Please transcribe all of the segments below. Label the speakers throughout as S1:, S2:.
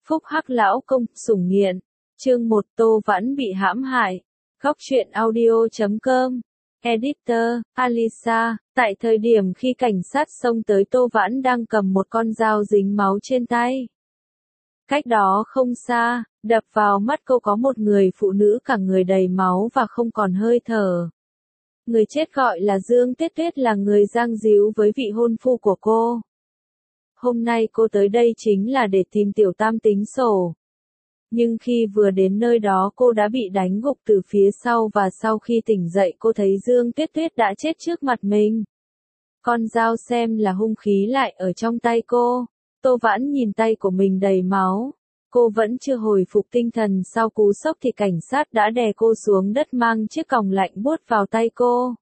S1: Phúc Hắc lão công, sủng nghiện. Chương 1 Tô Vãn bị hãm hại. Góc truyện audio.com. Editor, Alisa. Tại thời điểm khi cảnh sát xông tới, Tô Vãn đang cầm một con dao dính máu trên tay. Cách đó không xa, đập vào mắt cô có một người phụ nữ cả người đầy máu và không còn hơi thở. Người chết gọi là Dương Tuyết Tuyết, là người giang díu với vị hôn phu của cô. Hôm nay cô tới đây chính là để tìm Tiểu Tam tính sổ. Nhưng khi vừa đến nơi đó cô đã bị đánh gục từ phía sau, và sau khi tỉnh dậy cô thấy Dương Tuyết Tuyết đã chết trước mặt mình. Con dao xem là hung khí lại ở trong tay cô. Tô Vãn nhìn tay của mình đầy máu. Cô vẫn chưa hồi phục tinh thần sau cú sốc thì cảnh sát đã đè cô xuống đất, mang chiếc còng lạnh buốt vào tay cô.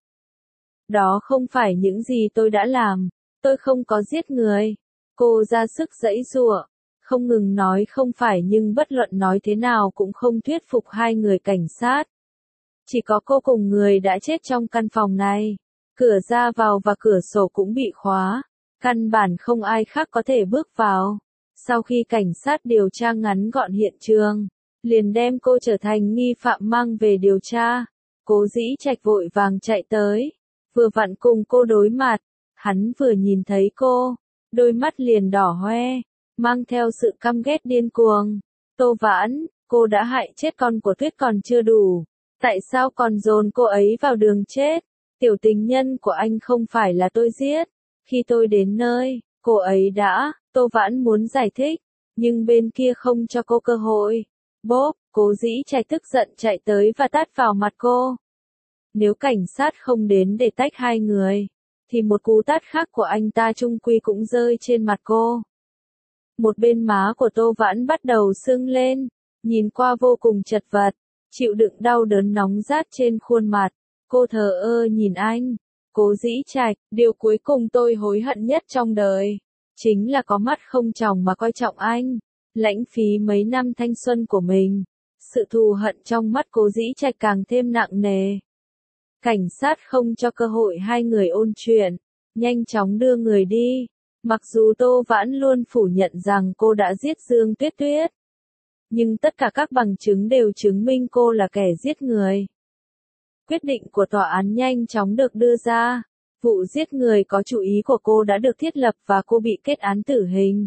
S1: Đó không phải những gì tôi đã làm. Tôi không có giết người. Cô ra sức giãy giụa, không ngừng nói không phải, nhưng bất luận nói thế nào cũng không thuyết phục hai người cảnh sát. Chỉ có cô cùng người đã chết trong căn phòng này. Cửa ra vào và cửa sổ cũng bị khóa. Căn bản không ai khác có thể bước vào. Sau khi cảnh sát điều tra ngắn gọn hiện trường, liền đem cô trở thành nghi phạm mang về điều tra. Cố Dĩ Trạch vội vàng chạy tới, vừa vặn cùng cô đối mặt. Hắn vừa nhìn thấy cô, đôi mắt liền đỏ hoe, mang theo sự căm ghét điên cuồng. Tô Vãn, cô đã hại chết con của Tuyết còn chưa đủ. Tại sao còn dồn cô ấy vào đường chết? Tiểu tình nhân của anh không phải là tôi giết. Khi tôi đến nơi, cô ấy đã... Tô Vãn muốn giải thích, nhưng bên kia không cho cô cơ hội. Bốp, Cố Dĩ Trạch tức giận chạy tới và tát vào mặt cô. Nếu cảnh sát không đến để tách hai người, thì một cú tát khác của anh ta chung quy cũng rơi trên mặt cô. Một bên má của Tô Vãn bắt đầu sưng lên, nhìn qua vô cùng chật vật, chịu đựng đau đớn nóng rát trên khuôn mặt. Cô thờ ơ nhìn anh. Cố Dĩ Trạch, điều cuối cùng tôi hối hận nhất trong đời chính là có mắt không tròng mà coi trọng anh, lãng phí mấy năm thanh xuân của mình. Sự thù hận trong mắt Cố Dĩ Trạch càng thêm nặng nề. Cảnh sát không cho cơ hội hai người ôn chuyện, nhanh chóng đưa người đi. Mặc dù Tô Vãn luôn phủ nhận rằng cô đã giết Dương Tuyết Tuyết, nhưng tất cả các bằng chứng đều chứng minh cô là kẻ giết người. Quyết định của tòa án nhanh chóng được đưa ra. Vụ giết người có chủ ý của cô đã được thiết lập và cô bị kết án tử hình.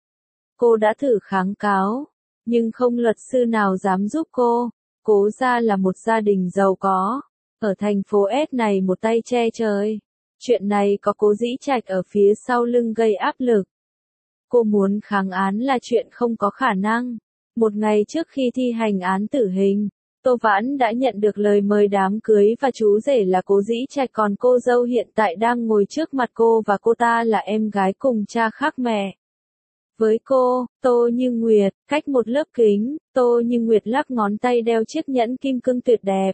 S1: Cô đã thử kháng cáo, nhưng không luật sư nào dám giúp cô. Cố gia là một gia đình giàu có, ở thành phố S này một tay che trời. Chuyện này có Cố Dĩ Trạch ở phía sau lưng gây áp lực. Cô muốn kháng án là chuyện không có khả năng. Một ngày trước khi thi hành án tử hình, Tô Vãn đã nhận được lời mời đám cưới và chú rể là Cố Dĩ Trạch, còn cô dâu hiện tại đang ngồi trước mặt cô và cô ta là em gái cùng cha khác mẹ. Với cô, Tô Như Nguyệt, cách một lớp kính, Tô Như Nguyệt lắc ngón tay đeo chiếc nhẫn kim cương tuyệt đẹp.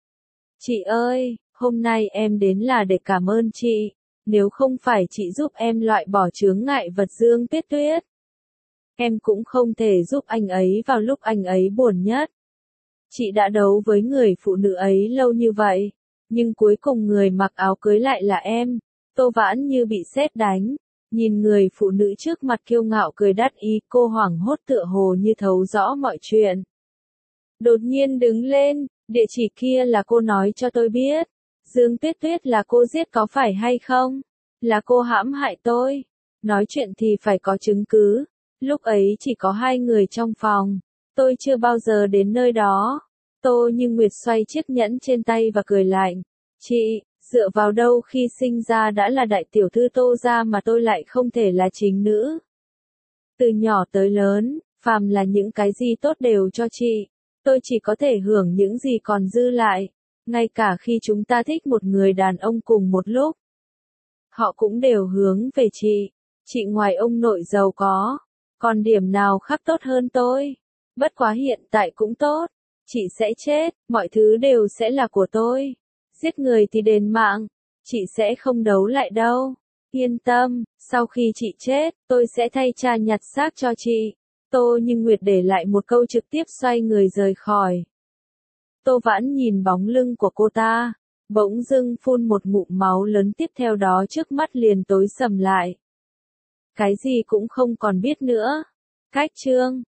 S1: Chị ơi, hôm nay em đến là để cảm ơn chị. Nếu không phải chị giúp em loại bỏ chướng ngại vật Dương Tuyết Tuyết, em cũng không thể giúp anh ấy vào lúc anh ấy buồn nhất. Chị đã đấu với người phụ nữ ấy lâu như vậy, nhưng cuối cùng người mặc áo cưới lại là em. Tô Vãn như bị sét đánh, nhìn người phụ nữ trước mặt kiêu ngạo cười đắc ý, cô hoảng hốt tựa hồ như thấu rõ mọi chuyện. Đột nhiên đứng lên, địa chỉ kia là cô nói cho tôi biết. Dương Tuyết Tuyết là cô giết có phải hay không? Là cô hãm hại tôi. Nói chuyện thì phải có chứng cứ. Lúc ấy chỉ có hai người trong phòng. Tôi chưa bao giờ đến nơi đó. Tô Như Nguyệt xoay chiếc nhẫn trên tay và cười lạnh. Chị, dựa vào đâu khi sinh ra đã là đại tiểu thư Tô gia mà tôi lại không thể là chính nữ? Từ nhỏ tới lớn, phàm là những cái gì tốt đều cho chị. Tôi chỉ có thể hưởng những gì còn dư lại. Ngay cả khi chúng ta thích một người đàn ông cùng một lúc, họ cũng đều hướng về chị. Chị ngoài ông nội giàu có, còn điểm nào khác tốt hơn tôi? Bất quá hiện tại cũng tốt. Chị sẽ chết, mọi thứ đều sẽ là của tôi. Giết người thì đền mạng, chị sẽ không đấu lại đâu. Yên tâm, sau khi chị chết, tôi sẽ thay cha nhặt xác cho chị. Tô Như Nguyệt để lại một câu trực tiếp xoay người rời khỏi. Tô Vãn nhìn bóng lưng của cô ta, bỗng dưng phun một ngụm máu lớn, tiếp theo đó trước mắt liền tối sầm lại. Cái gì cũng không còn biết nữa. Cách chương